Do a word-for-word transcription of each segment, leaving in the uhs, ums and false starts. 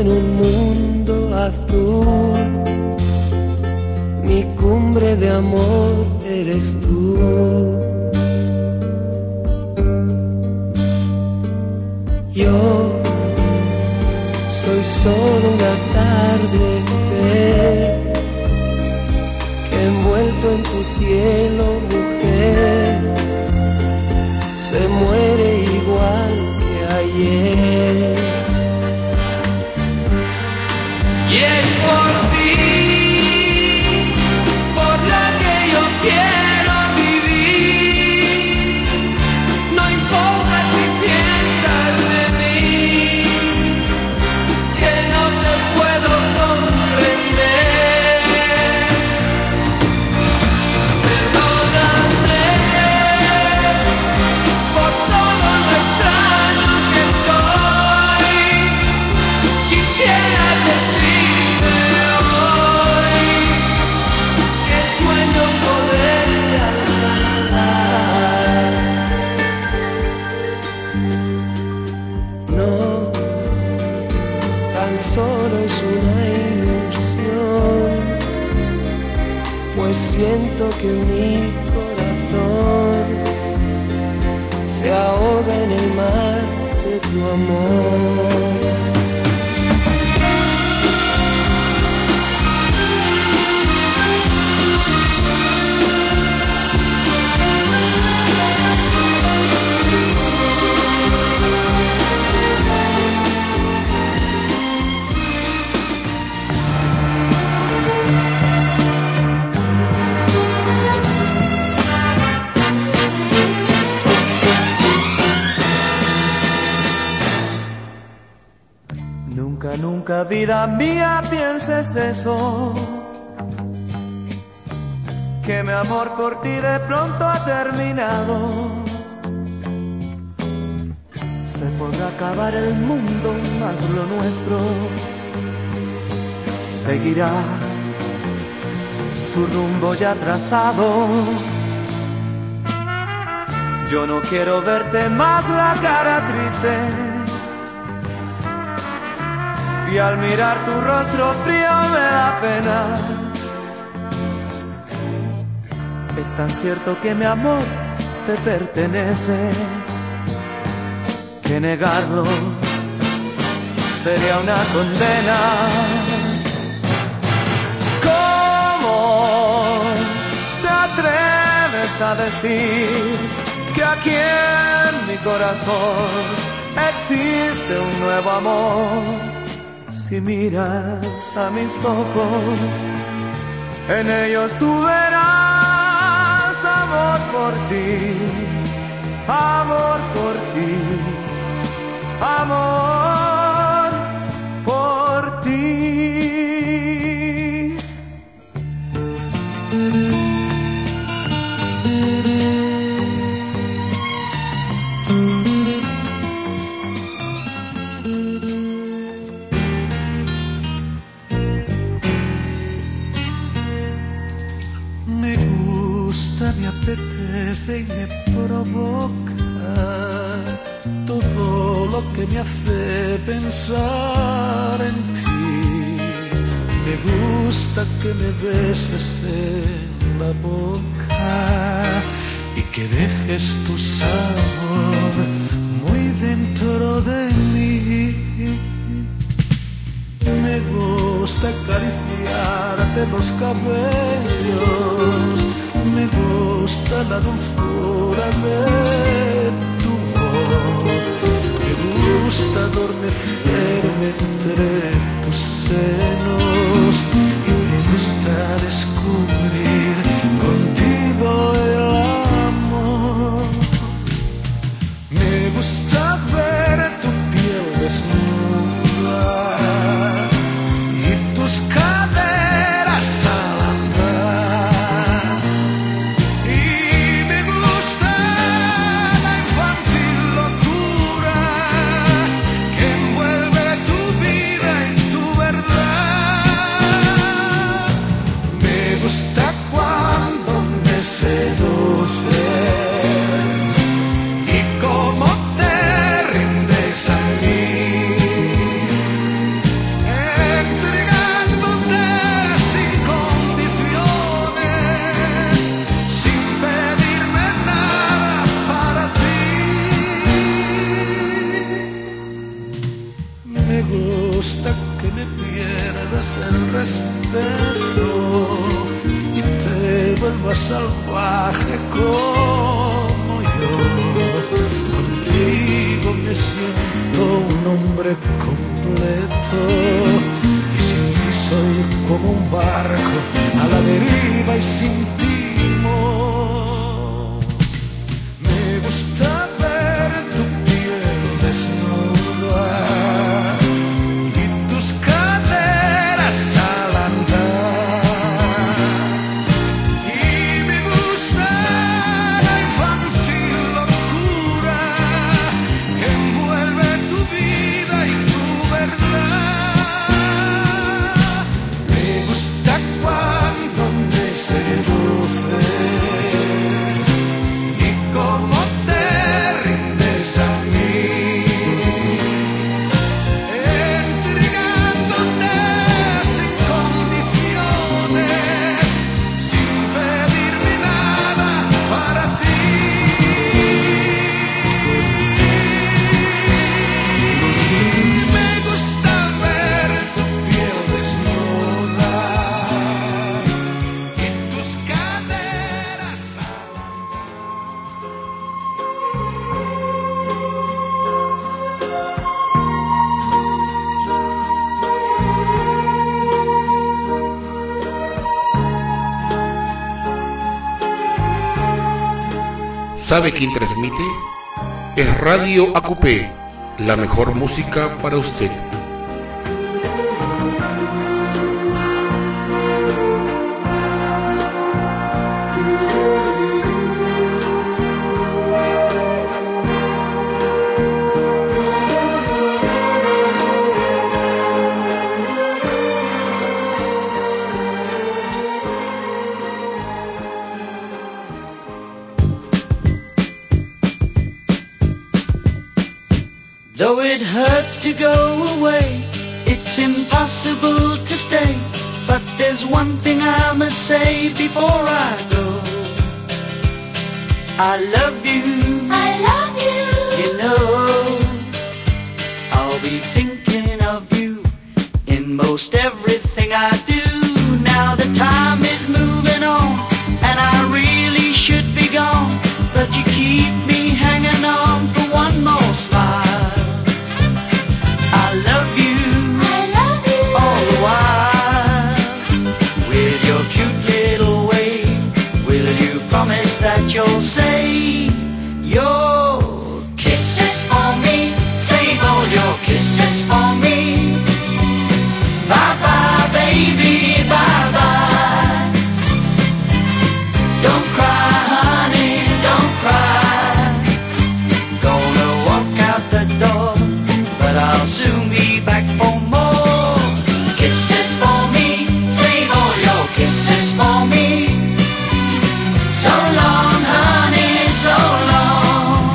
un mundo azul. Mi cumbre de amor eres tú. Yo soy solo una tarde que envuelto en tu cielo, mujer, se muere igual que ayer. Y es por ti por la que yo quiero vivir. No importa si piensas de mí, que no te puedo comprender. Perdóname por todo lo extraño que soy. Quisiera decirte hoy que sueño poderte alcanzar. No, tan solo es una ilusión, pues siento que mi corazón se ahoga en el mar de tu amor. Nunca, nunca, vida mía, pienses eso, que mi amor por ti de pronto ha terminado. Se podrá acabar el mundo, mas lo nuestro seguirá su rumbo ya trazado. Yo no quiero verte más la cara triste, y al mirar tu rostro frío me da pena. Es tan cierto que mi amor te pertenece, que negarlo sería una condena. ¿Cómo te atreves a decir que aquí en mi corazón existe un nuevo amor? Si miras a mis ojos, en ellos tú verás amor por ti, amor por ti, amor por ti. Me apetece y me provoca todo lo que me hace pensar en ti. Me gusta que me beses en la boca y que dejes tu sabor muy dentro de mí. Me gusta acariciarte los cabellos, me gusta la dulzura de tu voz, me gusta adormecerme entre tus senos y me gusta descubrir contigo el amor. Me gusta ver tu piel desnuda y tus caderas al andar. Me el respeto y te vuelvas salvaje como yo. Contigo me siento un hombre completo y sin ti soy como un barco a la deriva y sin timón. Me gusta ver tu piel desnuda y tus caderas al andar, y me gusta la infantil locura que envuelve tu vida y tu verdad. Me gusta cuando me seduces y cómo te rindes a mí, entregándote sin condiciones, sin pedirme nada para ti. Me gusta ver tu piel desnuda y tus caderas al ¿Sabe quién transmite? Es Radio A Q P, la mejor música para usted. Though it hurts to go away, it's impossible to stay. But there's one thing I must say before I go. I love you, I love you. you know. I'll be thinking of you in most everything I do. Now the time is moving on, and I really should be gone, but you keep me hanging on for one more smile. I love you, I love you. all the while. With your cute little way, will you promise that you'll save your kisses for me? Save all your kisses for me. Bye bye, baby, bye bye. Don't cry, honey, don't cry. Gonna walk out the door, but I'll soon be back for more kisses for me. Save all your kisses for me. So long, honey, so long.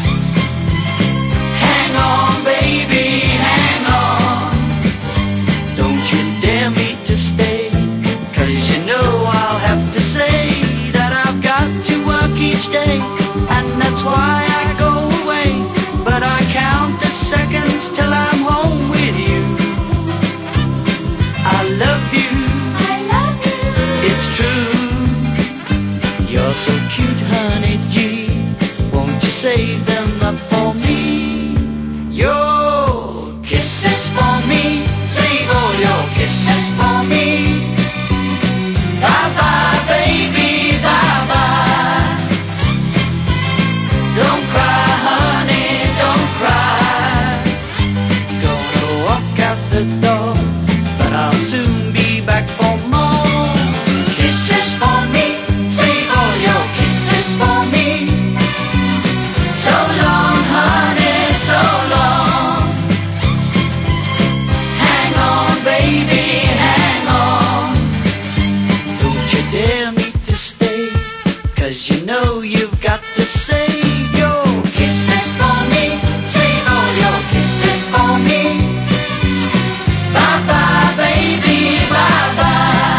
Hang on, baby, hang on. Don't you dare me to stay, 'cause you know I'll have to say that I've got to work each day, and that's why I go away. But I count the seconds till I'm home with you. I love you, I love you. it's true. You're so cute, honey G. Won't you save them up for me? Your kisses for me. Save all your kisses for me. Bye bye, baby, bye bye. Don't cry, honey, don't cry. Gonna walk out the door, but I'll soon be back for more kisses for me. Save all your kisses for me. So long, honey, so long. Hang on, baby, hang on. Don't you dare me to stay, 'cause you know you've got to save your kisses for me. Save all your kisses for me. Bye bye, baby, bye bye.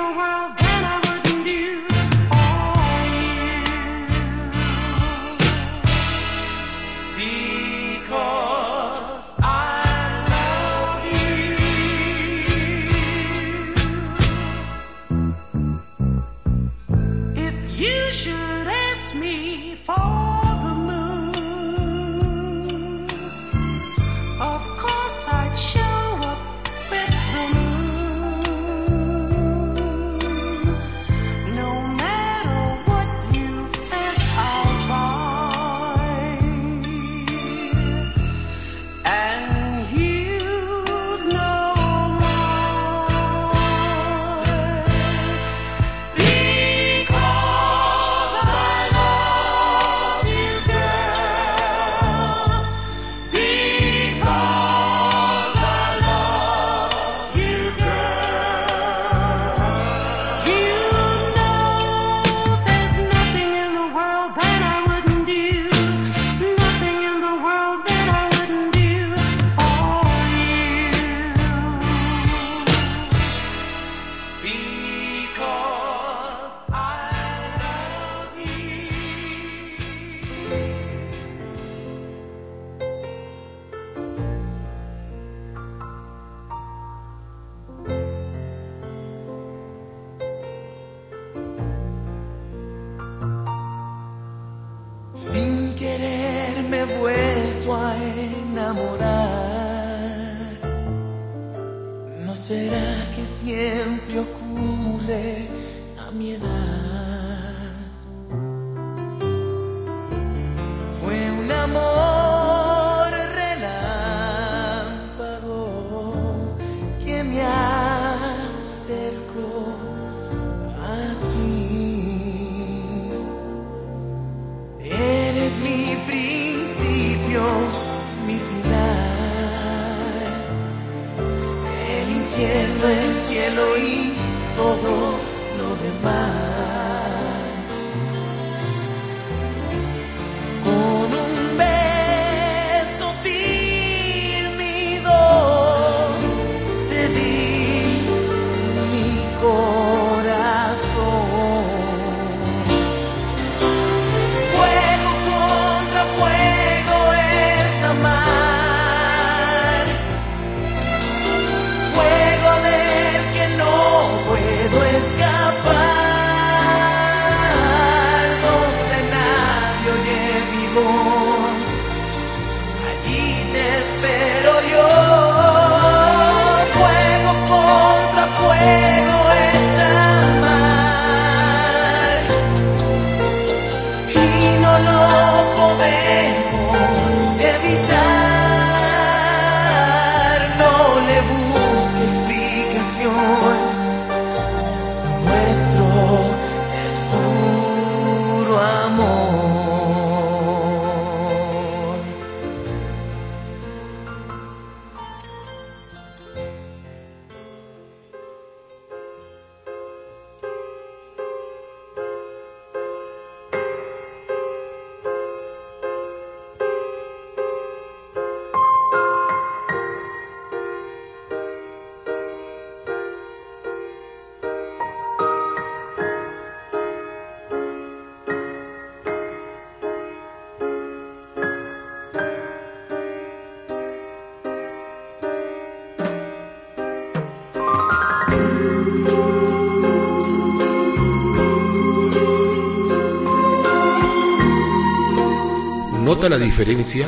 ¿Nota la diferencia?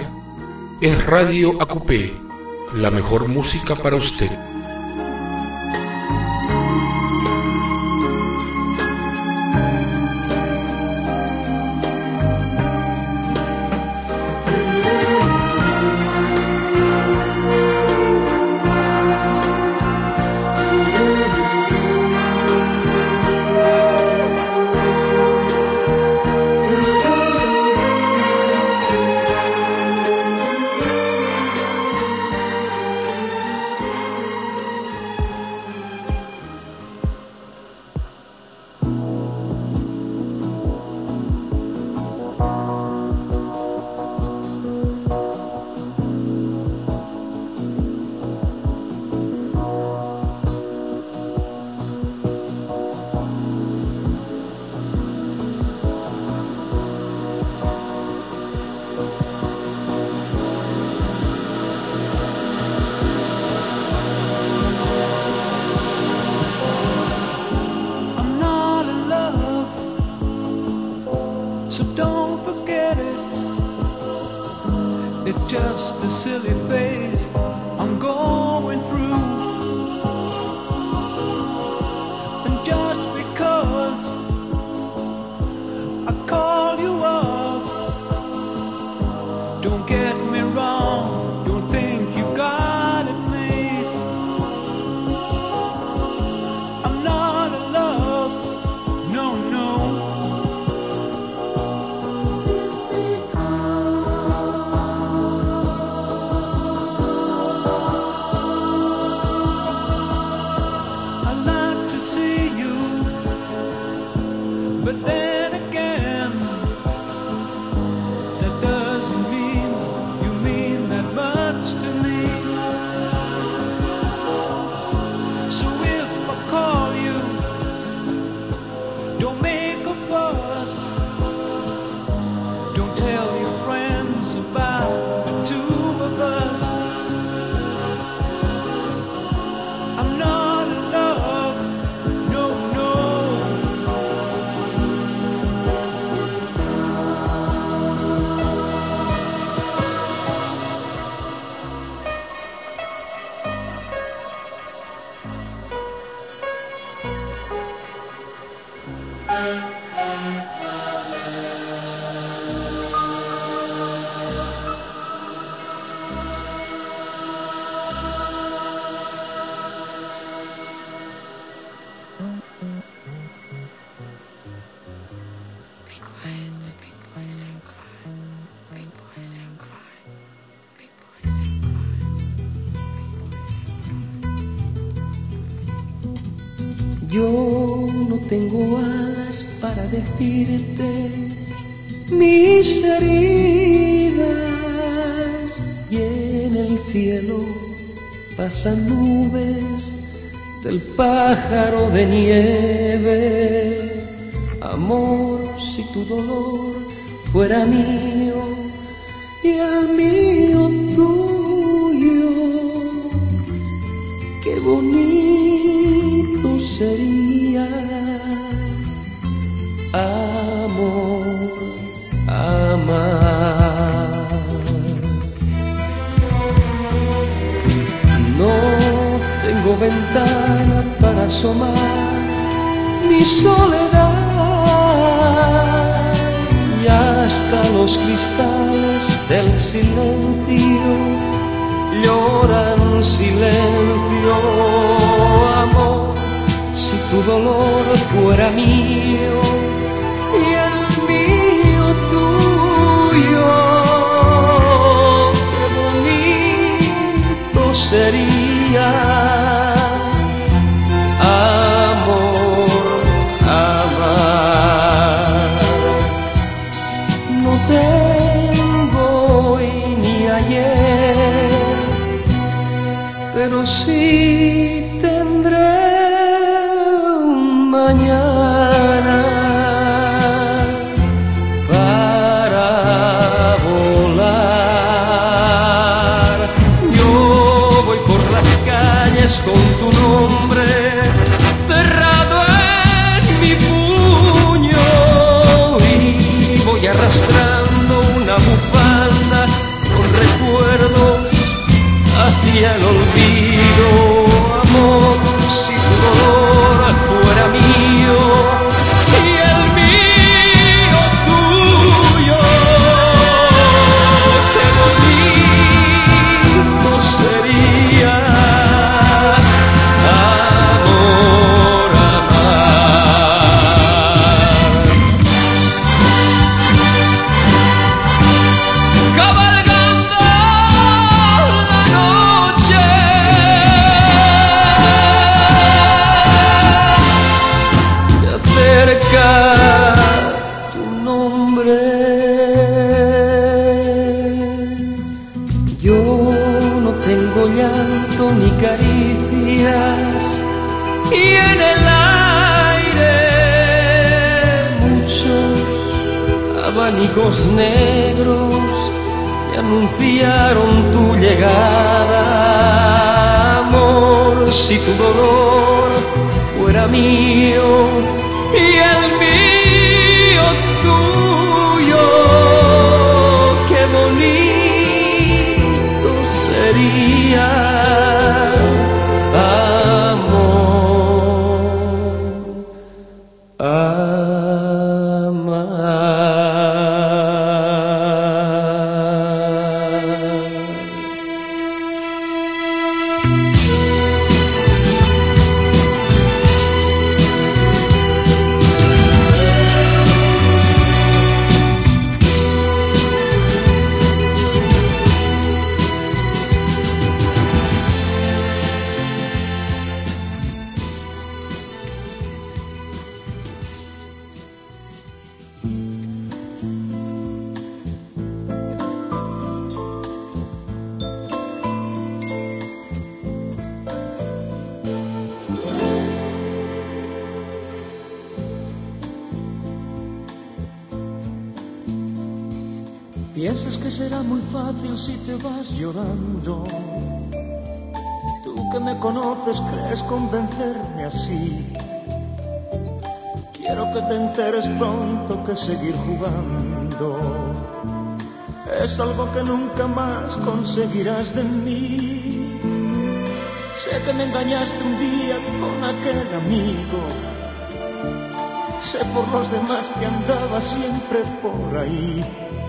Es Radio Acupé, la mejor música para usted. so don't forget it. It's just a silly phase I'm going through. And just because I call you up, don't get me wrong, don't think you got it made. I'm not in love, no, no. It's I'd like to see you, but then again, that doesn't mean you mean that much to me. So if I call you, don't make a fuss. Don't tell your friends about the two of us. I'm not in love, no, no. Be quiet, big boys don't cry. Big boys don't cry. Big boys don't cry. Big boys don't cry. Yo no tengo alas para decirte mis heridas, y en el cielo pasan nubes del pájaro de nieve. Amor, si tu dolor fuera mío y el mío tuyo, qué bonito sería. Amor, amar. No tengo ventana para asomar mi soledad, y hasta los cristales del silencio lloran silencio. Amor, si tu dolor fuera mío y el mío tuyo, qué bonito sería. Amor, amar. No tengo hoy ni ayer, pero sí tendré un mañana para volar. Yo voy por las calles con tu nombre cerrado en mi puño, y voy arrastrando una bufanda con recuerdos hacia el olvido. Amor, si tu dolor fuera mío y el mío tuyo, qué bonito sería. Amor, amar. Cabalgando la noche, y acerca tu nombre. Yo no tengo llanto ni caricias, y en el aire muchos abanicos negros me anunciaron tu llegada. Amor, si tu dolor fuera mío y el mío tuyo, Piensas que será muy fácil si te vas llorando. Tú que me conoces crees convencerme así. Quiero que te enteres pronto que seguir jugando es algo que nunca más conseguirás de mí. Sé que me engañaste un día con aquel amigo. Sé por los demás que andaba siempre por ahí.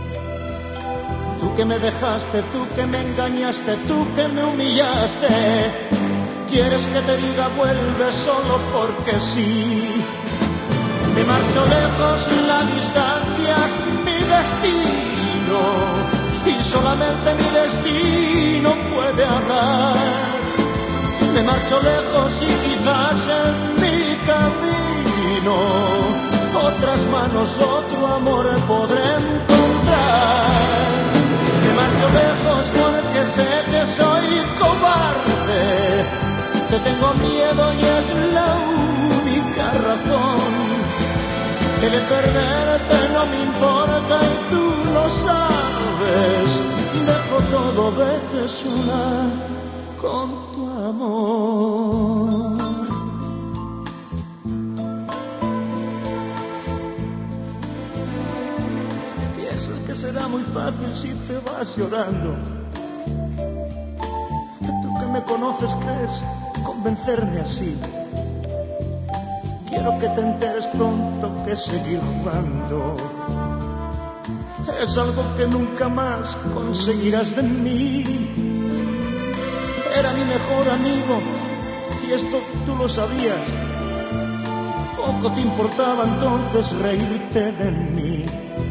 Tú que me dejaste, tú que me engañaste, tú que me humillaste. Quieres que te diga vuelve solo porque sí. Me marcho lejos, la distancia es mi destino y solamente mi destino puede hablar. Me marcho lejos y quizás en mi camino otras manos, otro amor podré encontrar. Me marcho lejos porque sé que soy cobarde. Te tengo miedo y es la única razón. Que de perderte no me importa y tú lo sabes. Dejo todo, vete sola con tu amor. Piensas que será muy fácil si te vas llorando. Tú que me conoces crees convencerme así. Quiero que te enteres pronto que seguir jugando es algo que nunca más conseguirás de mí. Era mi mejor amigo y esto tú lo sabías. Poco te importaba entonces reírte de mí.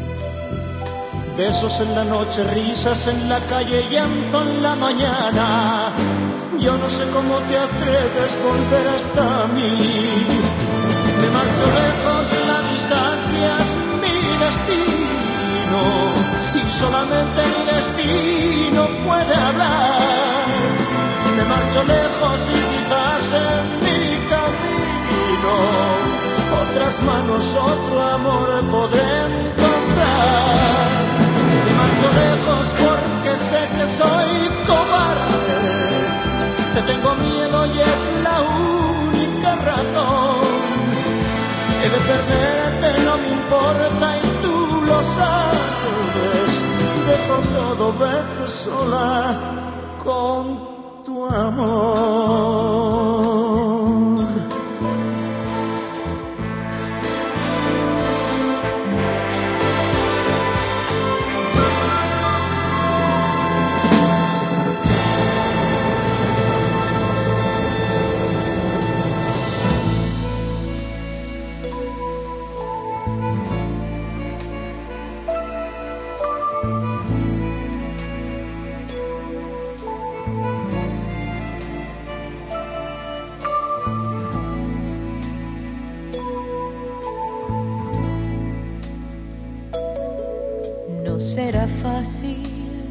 Besos en la noche, risas en la calle, llanto en la mañana. Yo no sé cómo te atreves a volver hasta mí. Me marcho lejos, la distancia es mi destino y solamente mi destino puede hablar. Me marcho lejos y quizás en mi camino otras manos, otro amor podré encontrar. Me marcho lejos porque sé que soy cobarde. Te tengo miedo y es la única razón. Que de perderte no me importa y tú lo sabes. Dejo todo, vete sola con tu amor. No será fácil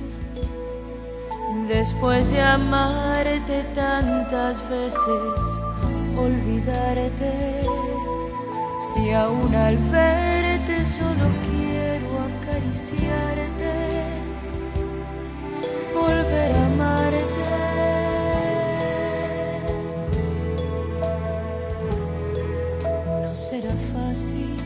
después de amarte tantas veces olvidarte. Si aún al verte solo quiero acariciarte, volver a amarte. No será fácil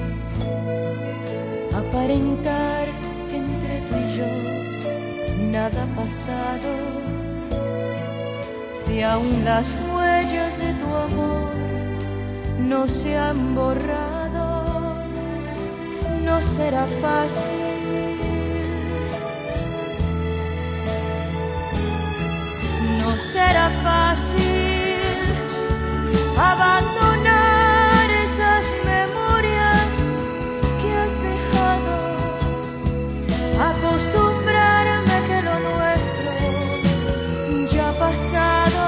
aparentar que entre tú y yo nada ha pasado. Si aún las huellas de tu amor no se han borrado, no será fácil. No será fácil abandonar esas memorias que has dejado, acostumbrarme a que lo nuestro ya ha pasado,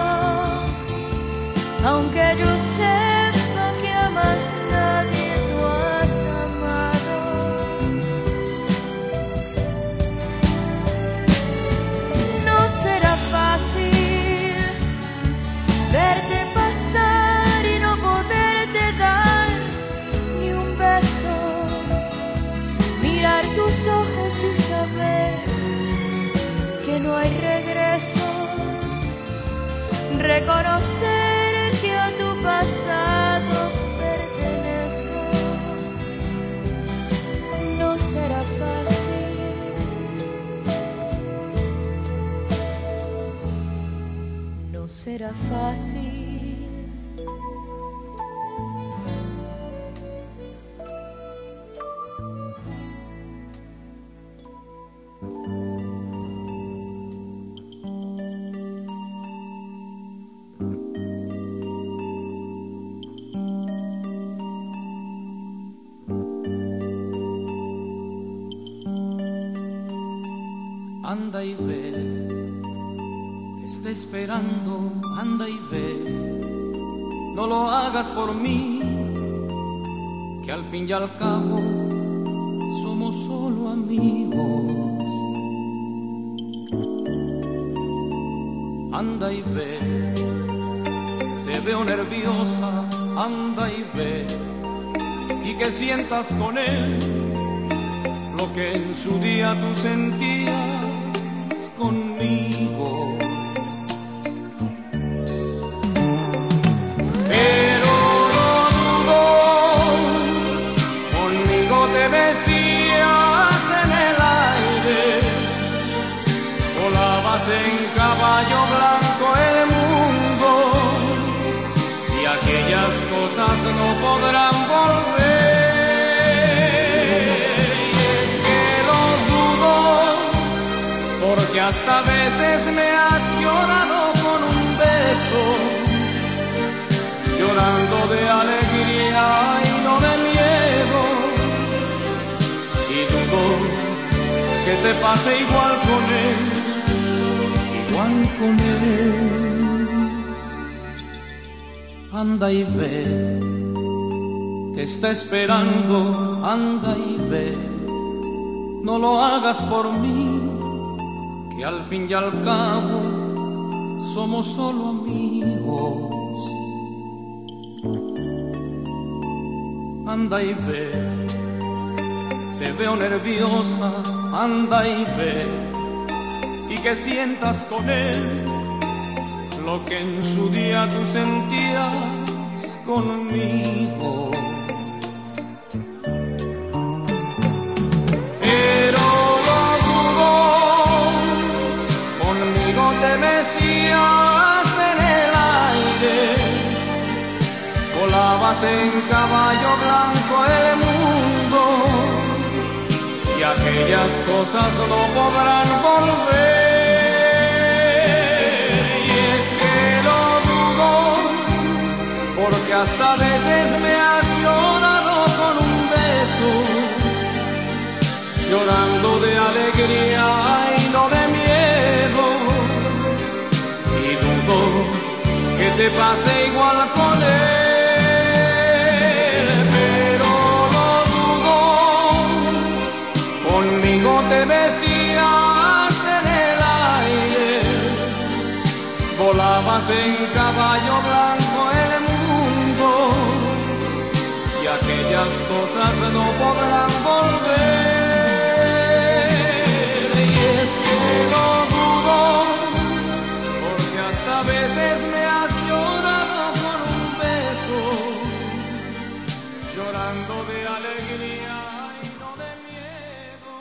aunque yo sepa que a más nadie tú has amado. No será fácil verte pasar y no poder sea fácil. Anda y ve, te está esperando, anda y ve, no lo hagas por mí, que al fin y al cabo somos solo amigos. Anda y ve, te veo nerviosa, anda y ve, y que sientas con él lo que en su día tú sentías conmigo. Pero no dudo, conmigo te decías en el aire, volabas en caballo blanco el mundo, y aquellas cosas no podrán volver. Porque hasta a veces me has llorado con un beso, llorando de alegría y no de miedo, y dudo que te pase igual con él, igual con él. Anda y ve, te está esperando, anda y ve, no lo hagas por mí, que al fin y al cabo somos solo amigos. Anda y ve, te veo nerviosa, anda y ve, y que sientas con él lo que en su día tú sentías conmigo. Te mecías en el aire, volabas en caballo blanco el mundo, y aquellas cosas no podrán volver. Y es que lo dudo, porque hasta a veces me has llorado con un beso, llorando de alegría y no de miedo, que te pase igual con él. Pero lo dudo, conmigo te decías en el aire, volabas en caballo blanco el mundo, y aquellas cosas no podrán volver. Y es que lo dudo, a veces me has llorado con un beso, llorando de alegría y no de miedo.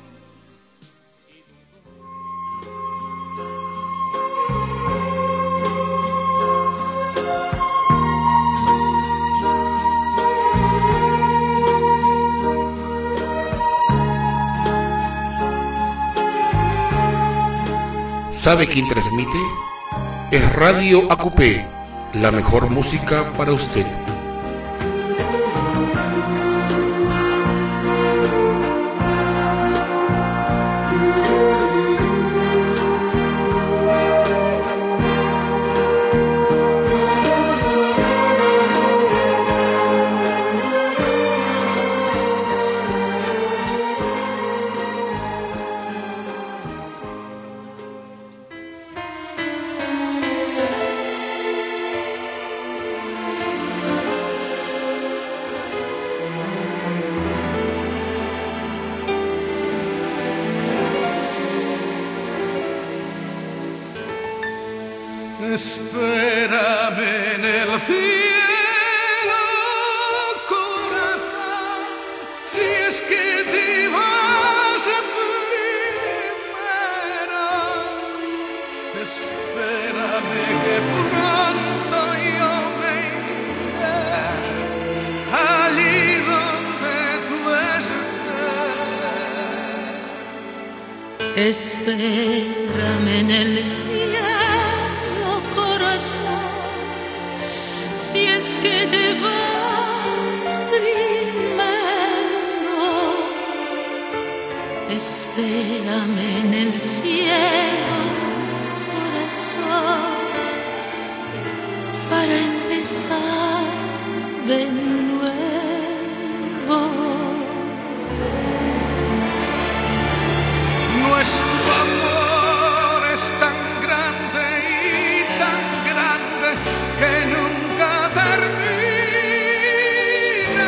¿Sabe quién transmite? Es Radio A Q P, la mejor música para usted. Espérame en el cielo, corazón, si es que te vas primero. Espérame que por Espérame en el cielo, corazón, si es que te vas primero. Espérame en el cielo, corazón, para empezar de nuevo. Nuestro amor es tan grande y tan grande que nunca termina.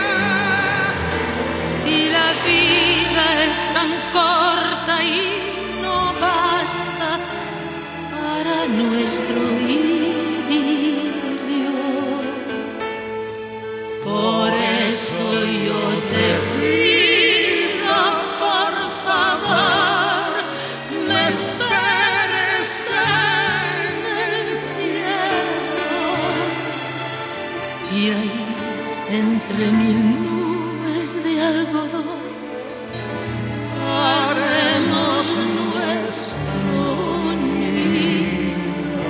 Y la vida es tan corta y no basta para nuestro idilio. Por eso yo te pido, por favor, me esperes en el cielo. Y ahí, entre mil nubes de algodón, haremos nuestro nido.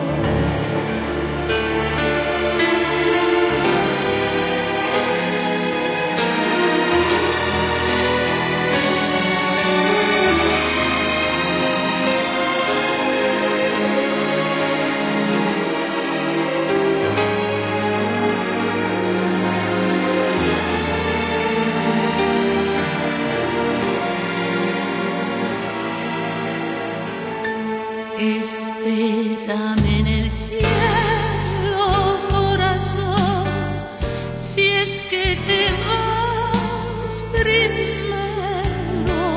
Espérame en el cielo, corazón, si es que te vas primero.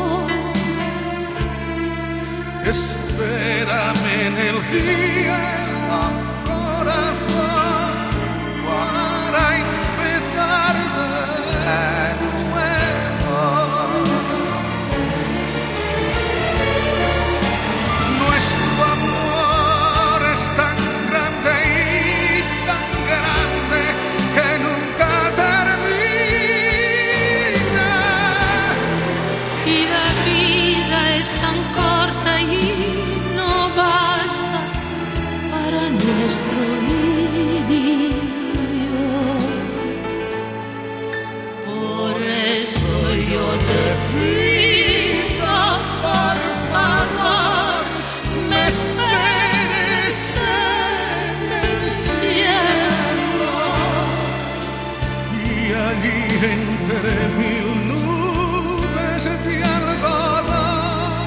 Espérame en el cielo, corazón, para empezar de nuevo. Nuestro amor es tan grande y tan grande que nunca termina. Y la vida es tan corta y no basta para nuestro idilio. Por eso yo te pido, por favor, me esperes en el cielo. Y allí entre mil nubes de algodón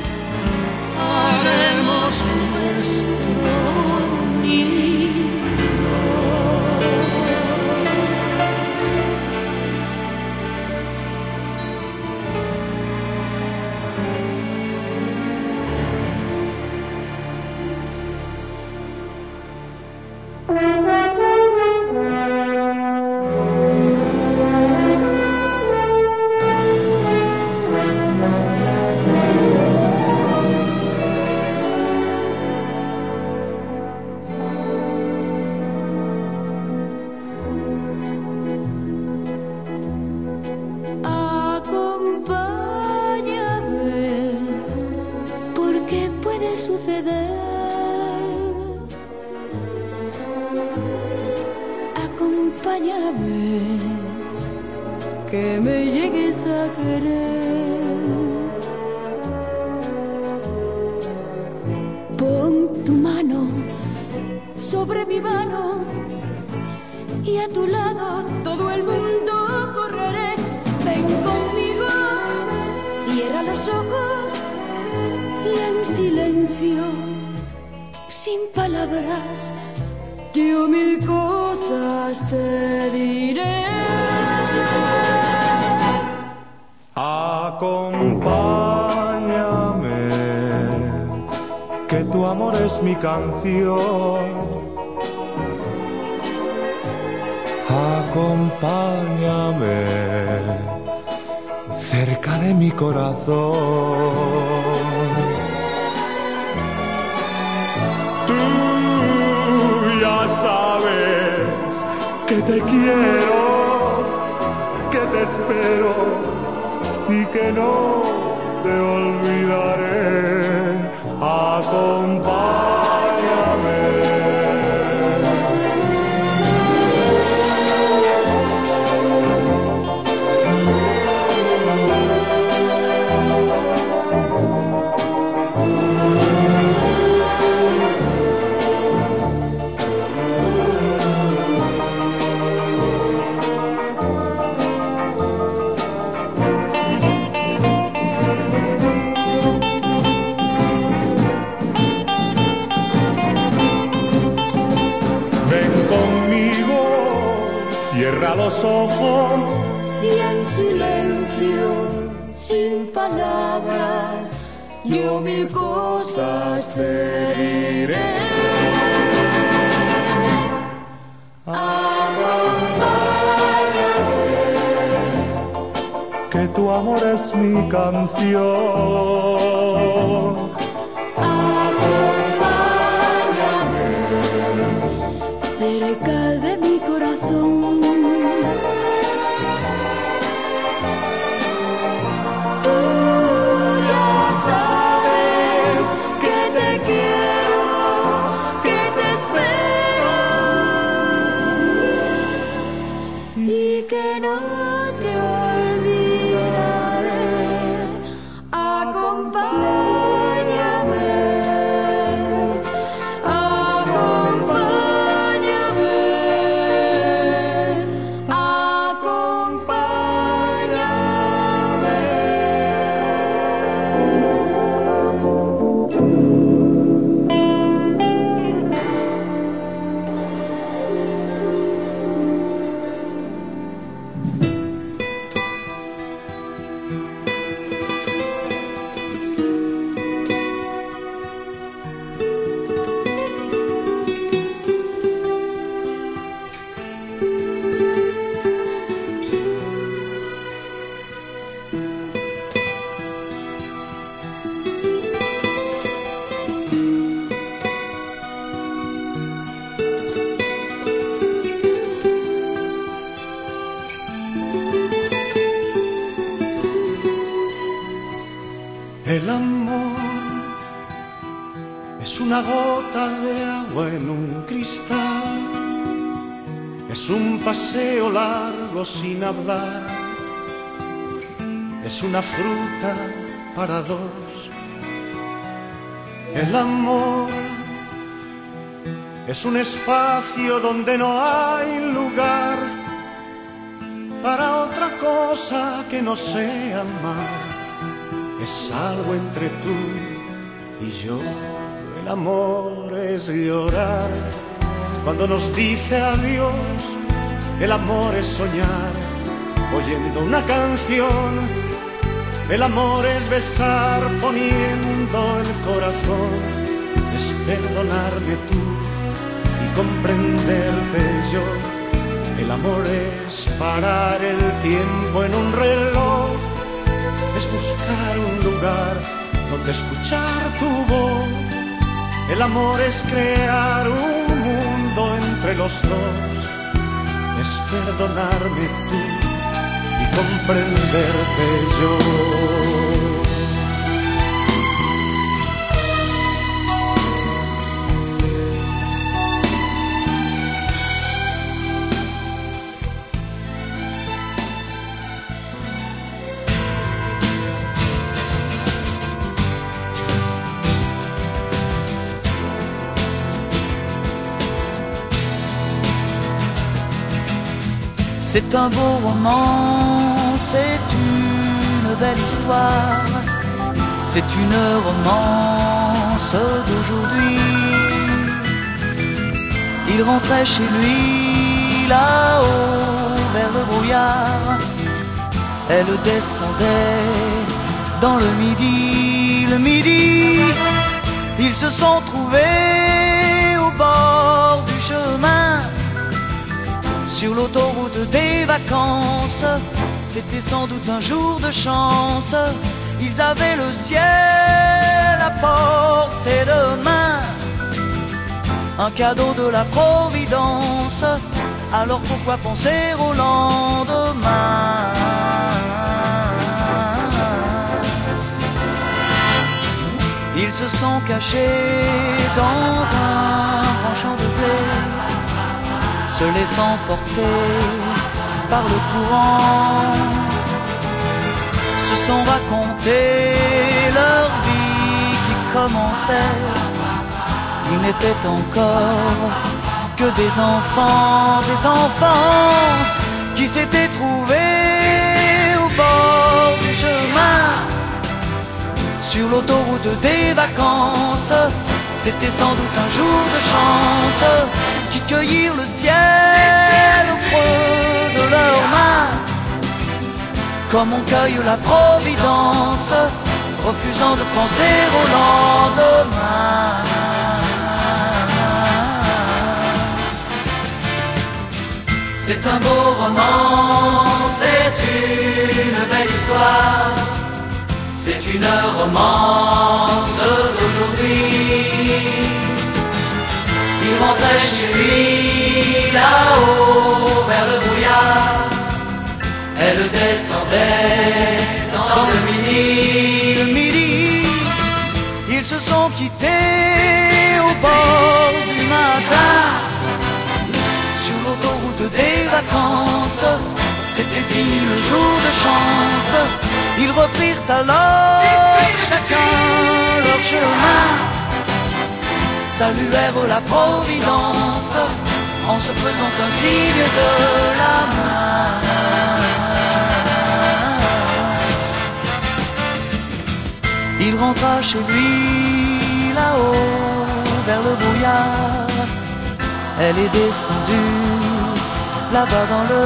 haremos nuestro nido. Acompáñame, porque puede suceder. Acompáñame, que me llegues a querer. Pon tu mano sobre mi mano y a tu lado todo el mundo correré. Ven conmigo, cierra los ojos y en silencio, sin palabras, yo mil cosas te diré. Acompáñame, que tu amor es mi canción. Acompáñame cerca de mi corazón. Tú ya sabes que te quiero, que te espero y que no te olvidaré. Acompáñame. Cierra los ojos y en silencio, sin palabras, yo mil cosas te diré. Acompáñame, que tu amor es mi canción. Acompáñame, cerca de mi corazón. El amor es una gota de agua en un cristal, es un paseo largo sin hablar, es una fruta para dos. El amor es un espacio donde no hay lugar para otra cosa que no sea amar. Es algo entre tú y yo. El amor es llorar cuando nos dice adiós. El amor es soñar oyendo una canción. El amor es besar poniendo el corazón. Es perdonarme tú y comprenderte yo. El amor es parar el tiempo en un reloj. Es buscar un lugar donde escuchar tu voz. El amor es crear un mundo entre los dos. Es perdonarme tú y comprenderte yo. C'est un beau roman, c'est une belle histoire, c'est une romance d'aujourd'hui. Il rentrait chez lui là-haut vers le brouillard, elle descendait dans le midi, le midi. Ils se sont trouvés au bord du chemin, sur l'autoroute des vacances. C'était sans doute un jour de chance. Ils avaient le ciel à portée de main, un cadeau de la Providence. Alors pourquoi penser au lendemain? se sont cachés dans un grand champ de blé, se laissant porter par le courant, se sont racontés leur vie qui commençait. Ils n'étaient encore que des enfants, des enfants qui s'étaient trouvés au bord du chemin, sur l'autoroute des vacances. C'était sans doute un jour de chance qui cueillirent le ciel au creux de leurs mains, comme on cueille la providence, refusant de penser au lendemain. C'est un beau roman, c'est une belle histoire, c'est une romance d'aujourd'hui. Il rentrait chez lui là-haut vers le brouillard, elle descendait dans le midi. Le midi, ils se sont quittés au bord du matin, sur l'autoroute des vacances. C'était fini le jour de chance. Ils reprirent alors chacun leur chemin, saluèrent la providence en se faisant un signe de la main. Il rentra chez lui là-haut vers le brouillard, elle est descendue là-bas dans le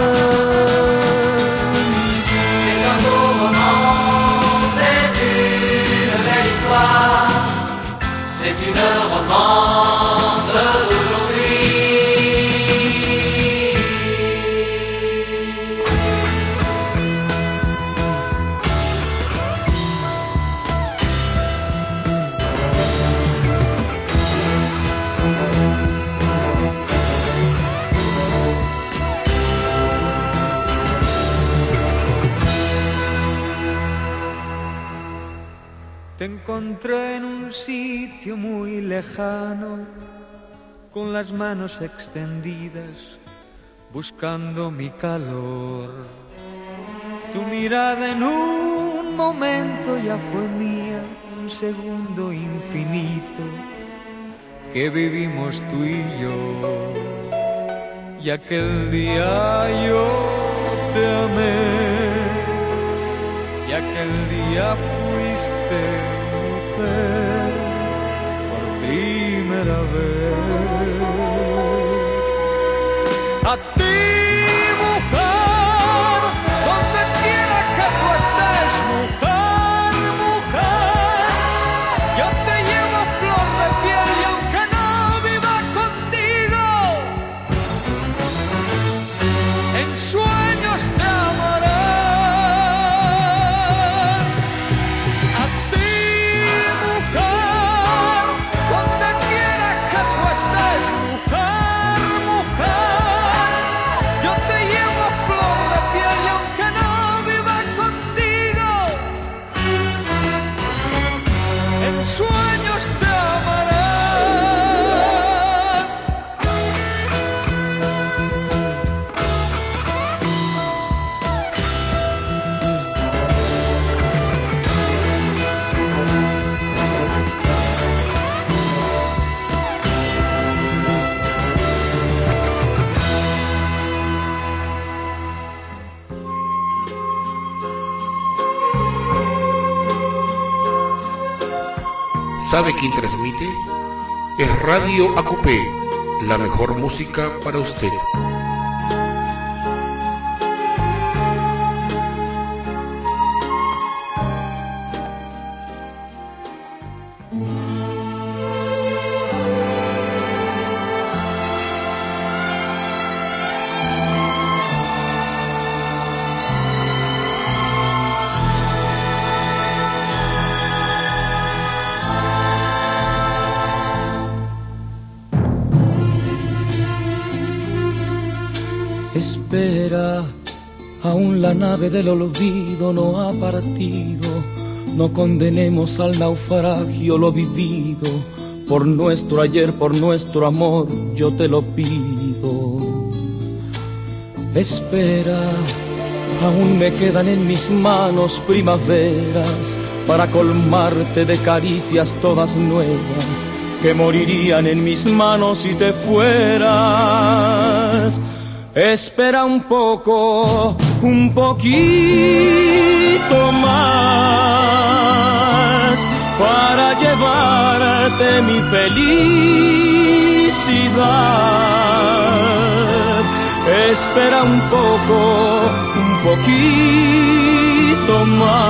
midi. C'est un beau roman, c'est une belle histoire, c'est une romance d'aujourd'hui. Te encontré en un sitio muy lejano, con las manos extendidas, buscando mi calor. Tu mirada en un momento ya fue mía, un segundo infinito que vivimos tú y yo. Y aquel día yo te amé, y aquel día fuiste mujer por primera vez. A ti, mujer, donde quiera que tú estés, mujer, mujer, yo te llevo flor de piel y aunque no viva contigo, en sueños te amaré. ¿Sabe quién transmite? Es Radio A Q P, la mejor música para usted. Espera, aún la nave del olvido no ha partido, No condenemos al naufragio lo vivido, por nuestro ayer, por nuestro amor, yo te lo pido. Espera, aún me quedan en mis manos primaveras para colmarte de caricias todas nuevas que morirían en mis manos si te fueras. Espera un poco, un poquito más para llevarte mi felicidad. Espera un poco, un poquito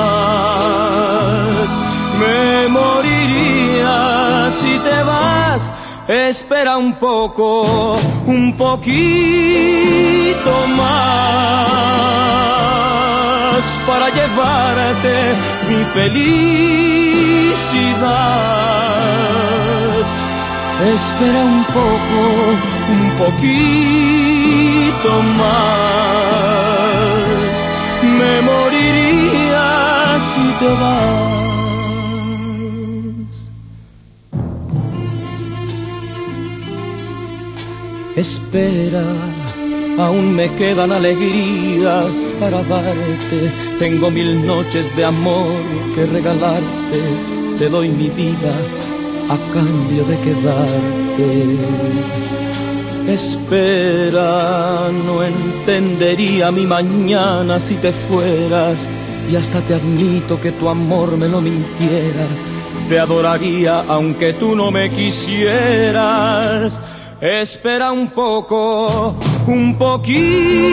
más. Me moriría si te vas. Espera un poco, un poquito más para llevarte mi felicidad. Espera un poco, un poquito más. Me moriría si te vas. Espera, aún me quedan alegrías para darte. Tengo mil noches de amor que regalarte. Te doy mi vida a cambio de quedarte. Espera, no entendería mi mañana si te fueras. Y hasta te admito que tu amor me lo mintieras. Te adoraría aunque tú no me quisieras. Espera un poco, un poquito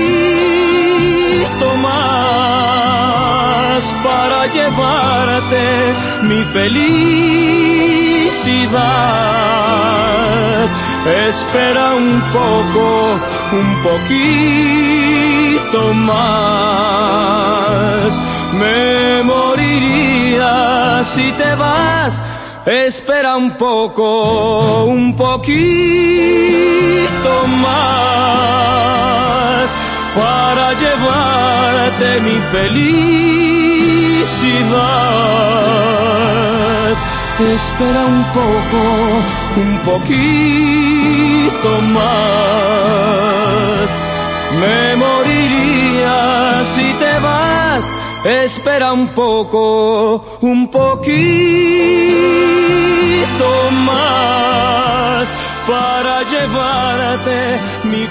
más para llevarte mi felicidad. Espera un poco, un poquito más. Me moriría si te vas. Espera un poco, un poquito más para llevarte mi felicidad. Espera un poco, un poquito más. Me moriría si te vas. Espera un poco, un poquito más para llevarte mi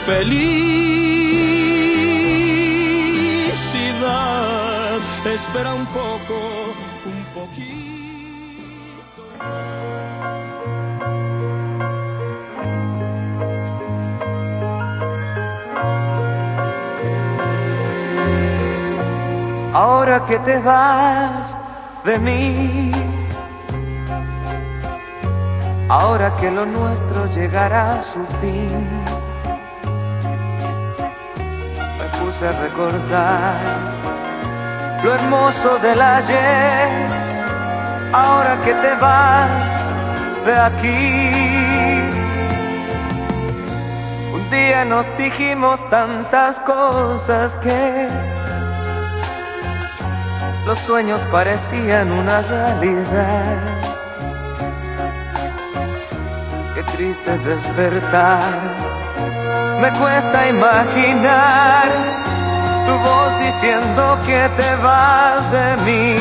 felicidad. Espera un poco, un poquito. Ahora que te vas de mí, ahora que lo nuestro llegará a su fin, me puse a recordar lo hermoso del ayer. Ahora que te vas de aquí, un día nos dijimos tantas cosas que los sueños parecían una realidad. Qué triste despertar, me cuesta imaginar tu voz diciendo que te vas de mí.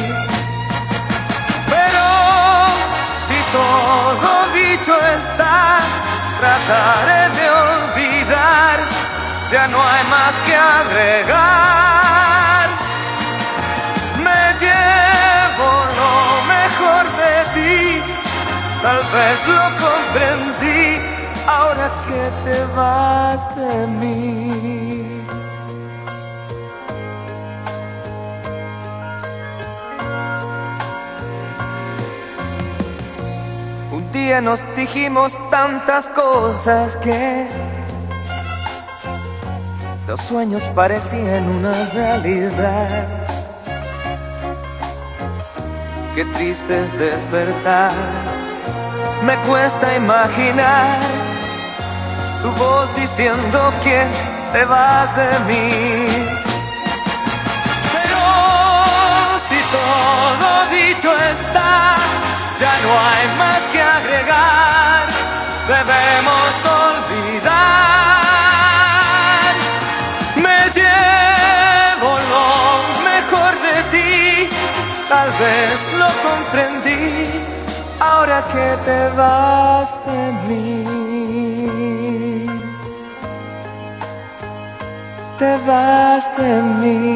Pero si todo dicho está, trataré de olvidar, ya no hay más que agregar. Me llevo lo mejor de ti, tal vez lo comprendí, ahora que te vas de mí. Un día nos dijimos tantas cosas que los sueños parecían una realidad. Qué triste es despertar, me cuesta imaginar tu voz diciendo que te vas de mí. Pero si todo tal vez lo comprendí, ahora que te vas de mí. Te vas de mí,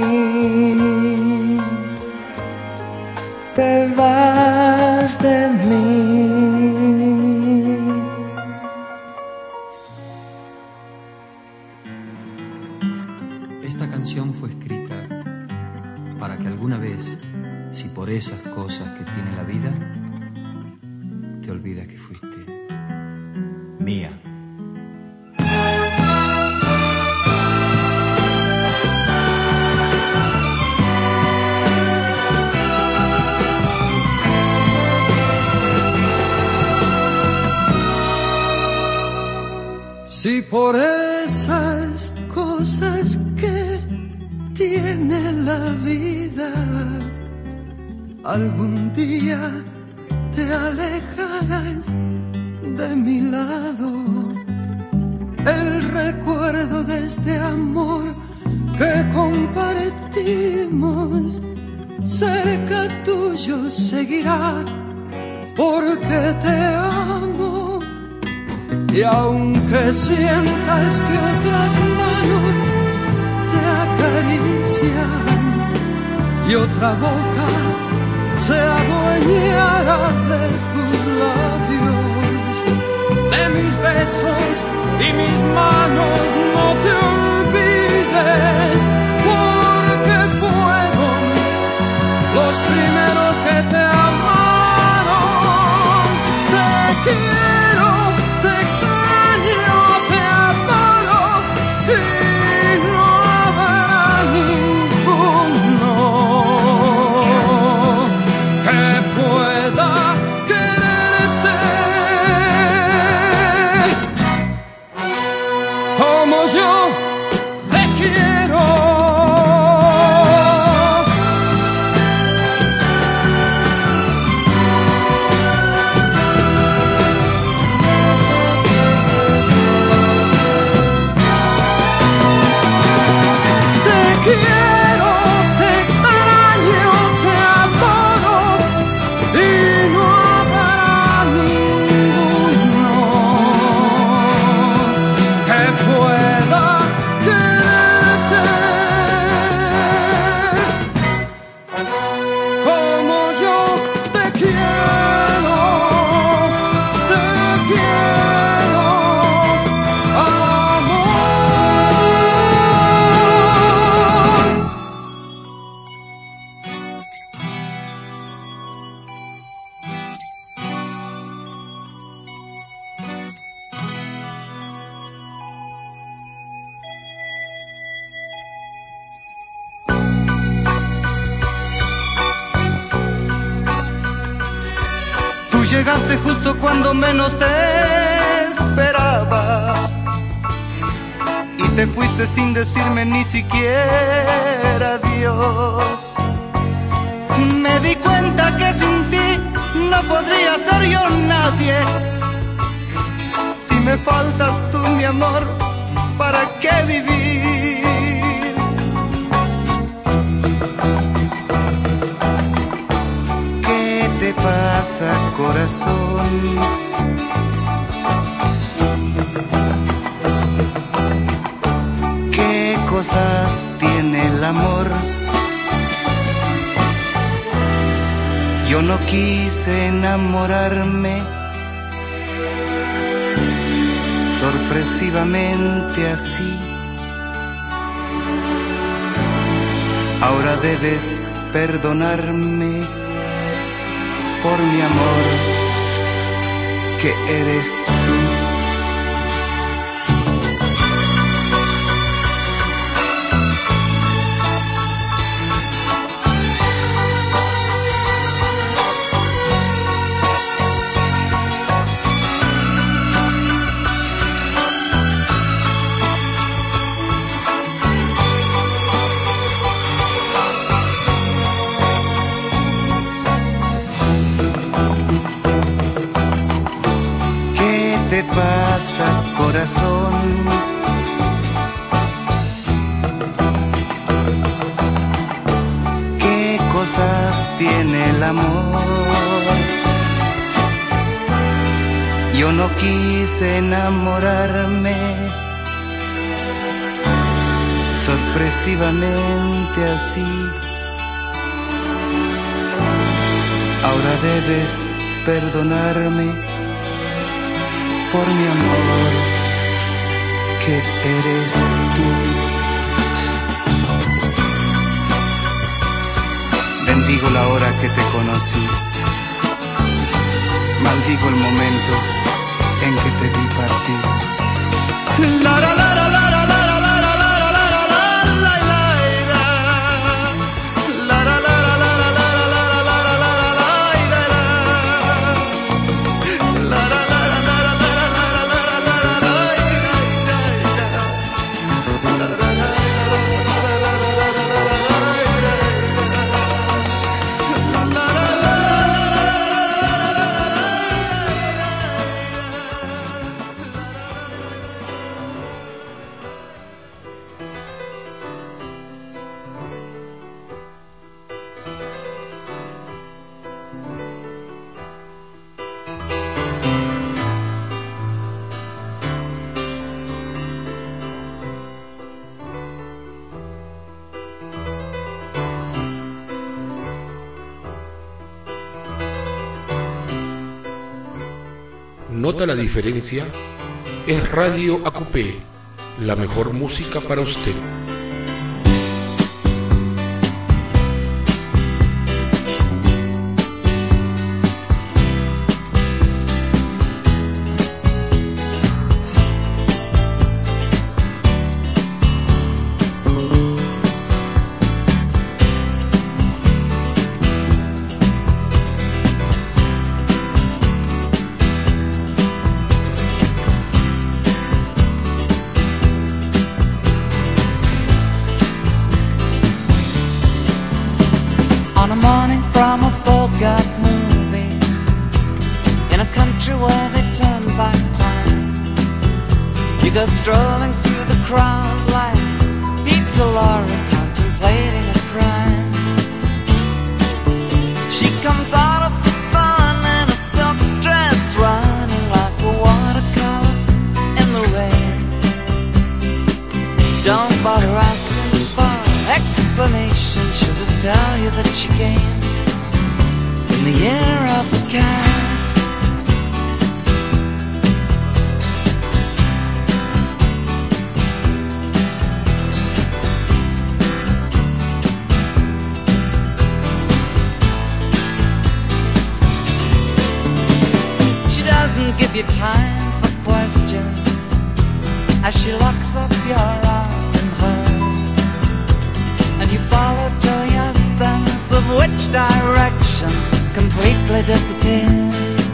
te vas de mí. Esta canción fue escrita para que alguna vez, si por esas cosas que tiene la vida, te olvides que fuiste mía. Si por esas cosas que tiene la vida algún día te alejarás de mi lado, el recuerdo de este amor que compartimos cerca tuyo seguirá, porque te amo. Y aunque sientas que otras manos te acarician y otra boca se adueñará de tus labios, de mis besos y mis manos, no te olvides, porque fueron los primeros que te amaron. Te quiero, te extraño, te adoro y no habrá ninguno que pueda quererte como yo te quiero. Llegaste justo cuando menos te esperaba y te fuiste sin decirme ni siquiera adiós. Me di cuenta que sin ti no podría ser yo nadie. Si me faltas tú, mi amor, ¿para qué vivir? ¿Qué te pasa, corazón? ¿Qué cosas tiene el amor? Yo no quise enamorarme sorpresivamente así. Ahora debes perdonarme por mi amor, que eres tú. ¿Qué te pasa, corazón? ¿Qué cosas tiene el amor. Yo no quise enamorarme sorpresivamente así. Ahora debes perdonarme por mi amor, que eres tú. Bendigo la hora que te conocí, maldigo el momento en que te vi partir. La, la, la, la, la, la, la. ¿Nota la diferencia? Es Radio A Q P, la mejor música para usted. Strolling through the crowd like Peter Lorre contemplating a crime. She comes out of the sun in a silk dress, running like a watercolor in the rain. Don't bother asking for explanation, she'll just tell you that she came in the year of the cat. Give you time for questions as she locks up your arm in hers, and you follow till your sense of which direction completely disappears.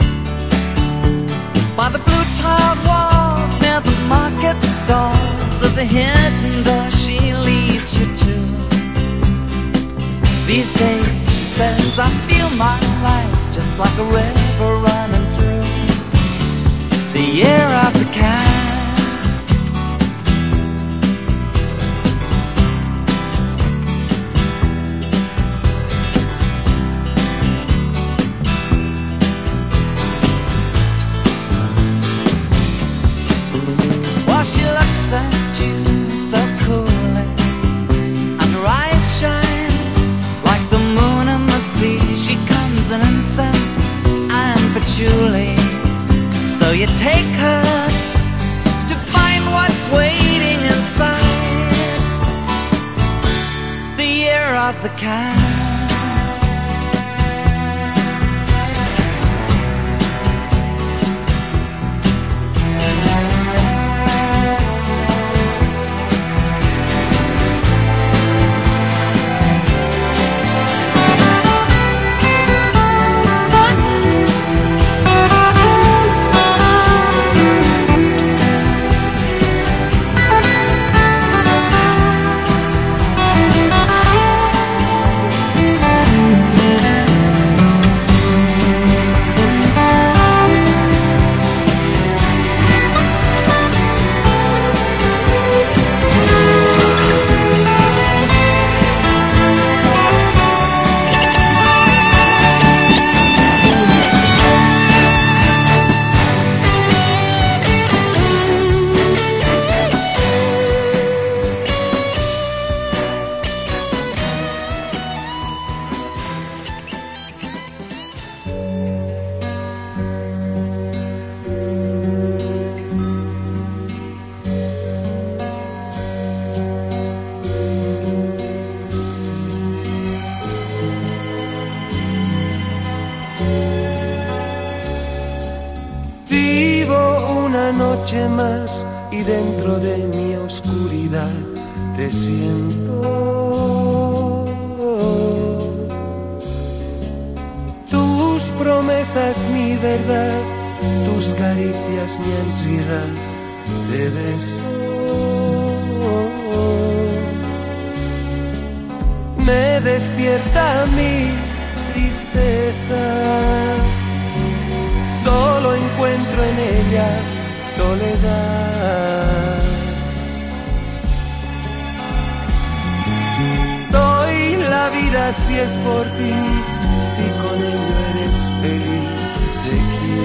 By the blue tiled walls near the market stalls, there's a hidden door she leads you to. These days, she says, I feel my life just like a river running through the year of the cat. While she looks at you so coolly, and her eyes shine like the moon and the sea, she comes in incense and patchouli. So you take her to find what's waiting inside the year of the cat. noche más y dentro de mi oscuridad te siento. Tus promesas mi verdad, tus caricias mi ansiedad, te beso. Me despierta mi tristeza, solo encuentro en ella soledad. Doy la vida si es por ti, si con ello eres feliz, te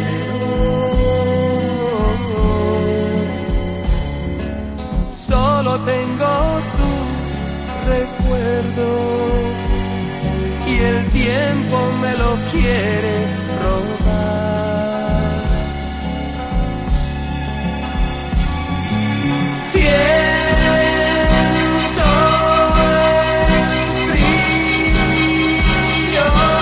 quiero. Solo tengo tu recuerdo y el tiempo me lo quiere robar. Siento el frío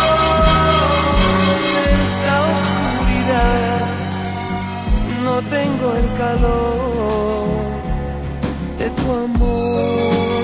de esta oscuridad, no tengo el calor de tu amor.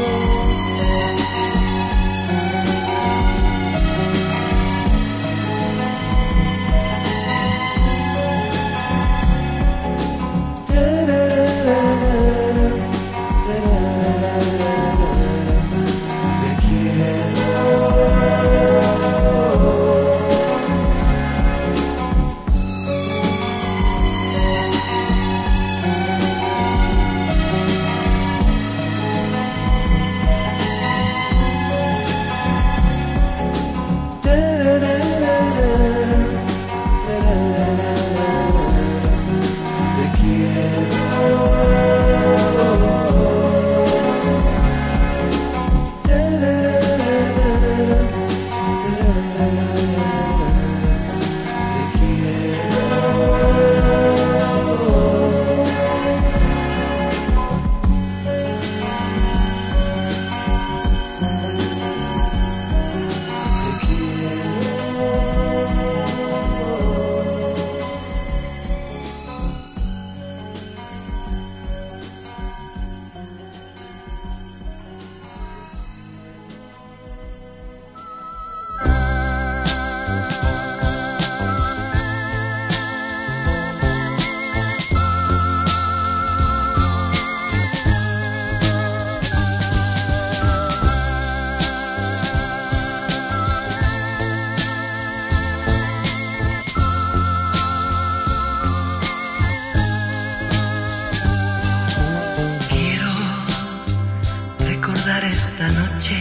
Esta noche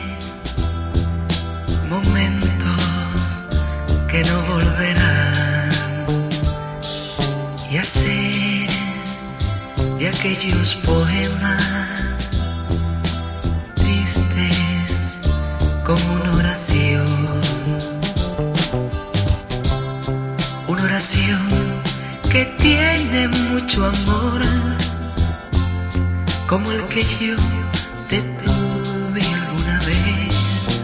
momentos que no volverán y hacer de aquellos poemas tristes como una oración, una oración que tiene mucho amor, como el que yo te tuve alguna vez,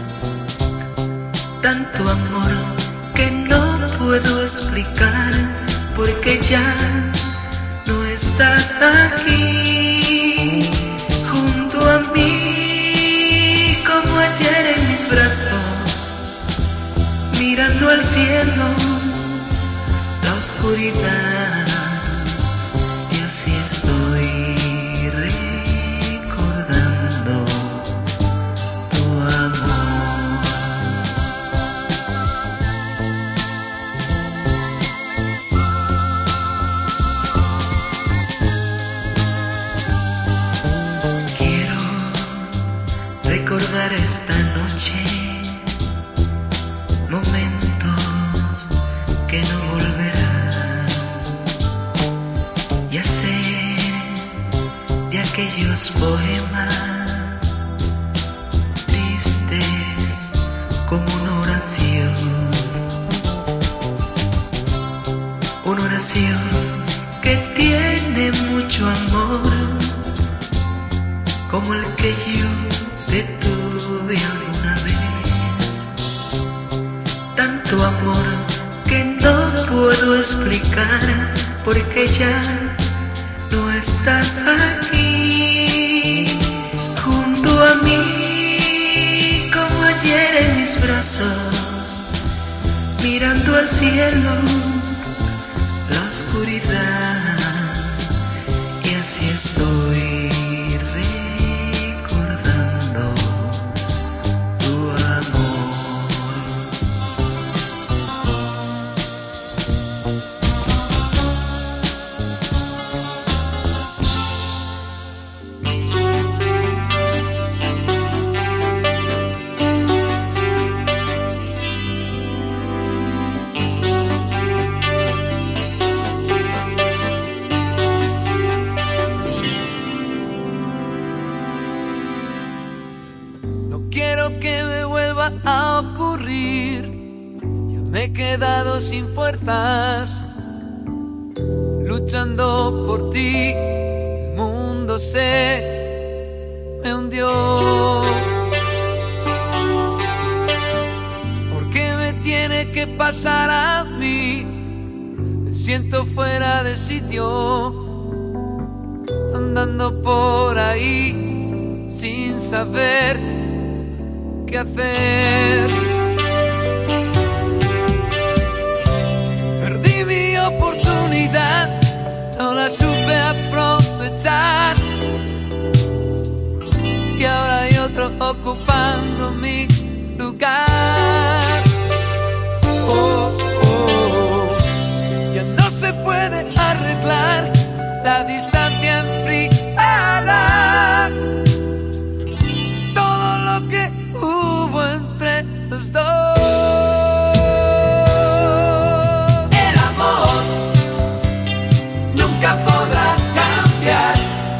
tanto amor que no puedo explicar, porque ya no estás aquí junto a mí, como ayer en mis brazos, mirando al cielo, la oscuridad, y así estoy recordando tu amor. Quiero recordar esta noche momentos que no volverán y hacer de aquellos poemas tristes como una oración, una oración que tiene mucho amor, como el que yo te tuve alguna vez, tanto amor que no puedo explicar, porque ya estás aquí, junto a mí, como ayer en mis brazos, mirando al cielo, la oscuridad, y así estoy recordando tu amor. A ocurrir, yo me he quedado sin fuerzas, luchando por ti, el mundo se me hundió. ¿Por qué me tiene que pasar a mí? Me siento fuera de sitio, andando por ahí sin saber qué hacer. Perdí mi oportunidad, no la supe aprovechar, y ahora hay otro ocupando mi lugar. Oh, oh, ya no se puede arreglar la distancia enfriada, todo lo que hubo entre los dos. El amor nunca podrá cambiar,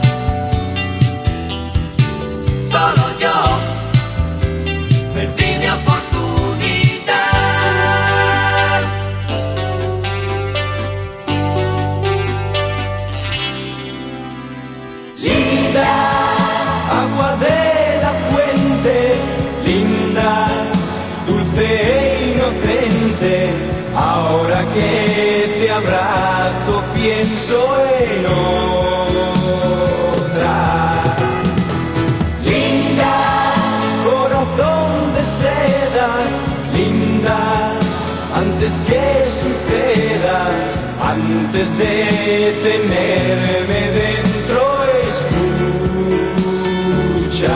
solo yo perdí mi oportunidad. Linda, agua de la fuente, linda, dulce e inocente, ahora que te abrazo pienso en otra. Linda, corazón de seda, linda, antes que suceda, antes de tenerme dentro, escucha.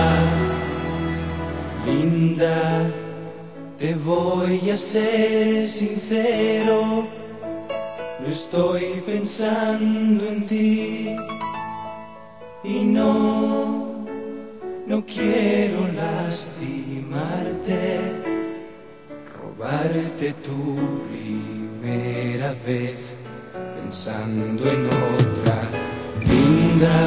Linda, te voy a ser sincero, no estoy pensando en ti, y no, no quiero lastimarte, robarte tu primera vez pensando en otra. Linda,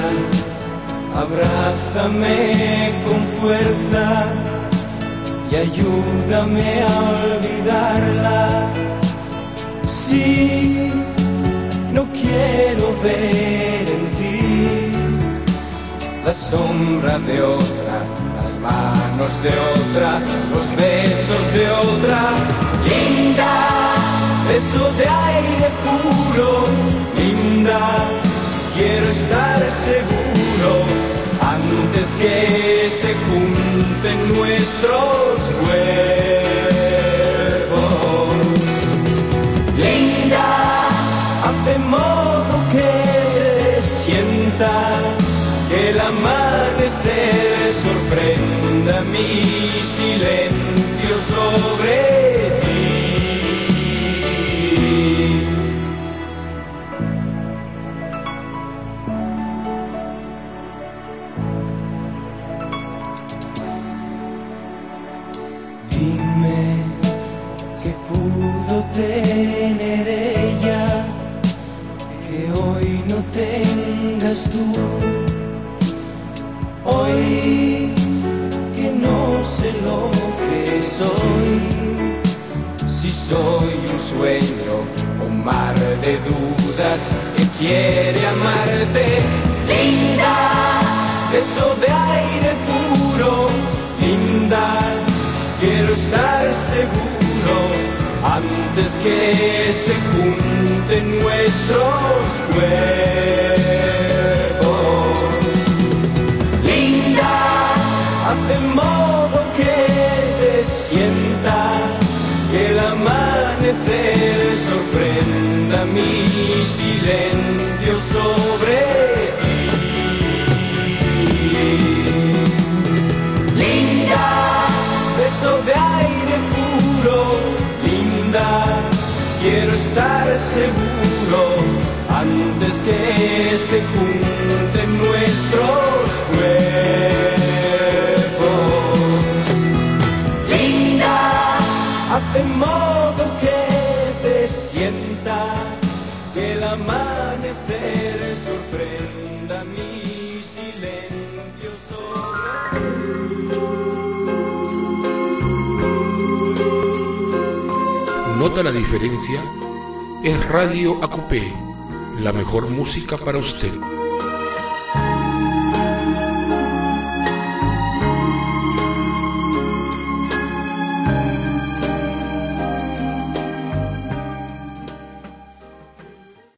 abrázame con fuerza y ayúdame a olvidarla. Sí, no quiero ver en ti la sombra de otra, las manos de otra, los besos de otra. Linda, beso de aire puro, linda, quiero estar seguro antes que se junten nuestros cuerpos. Linda, haz de modo que sienta que el amanecer sorprenda mi silencio sobre ti. Dime qué pudo tener ella que hoy no tengas tú. Hoy que no sé lo que soy, si soy un sueño o un mar de dudas que quiere amarte. Linda, beso de aire puro, linda, quiero estar seguro antes que se junten nuestros cuerpos. sienta, que el amanecer sorprenda mi silencio sobre ti. Linda, beso de aire puro, linda, quiero estar seguro antes que se junten nuestros cuerpos. Linda, hace modo que te sienta, que el amanecer sorprenda mi silencio sobre ¿Nota la diferencia? Es Radio Acupé, la mejor música para usted.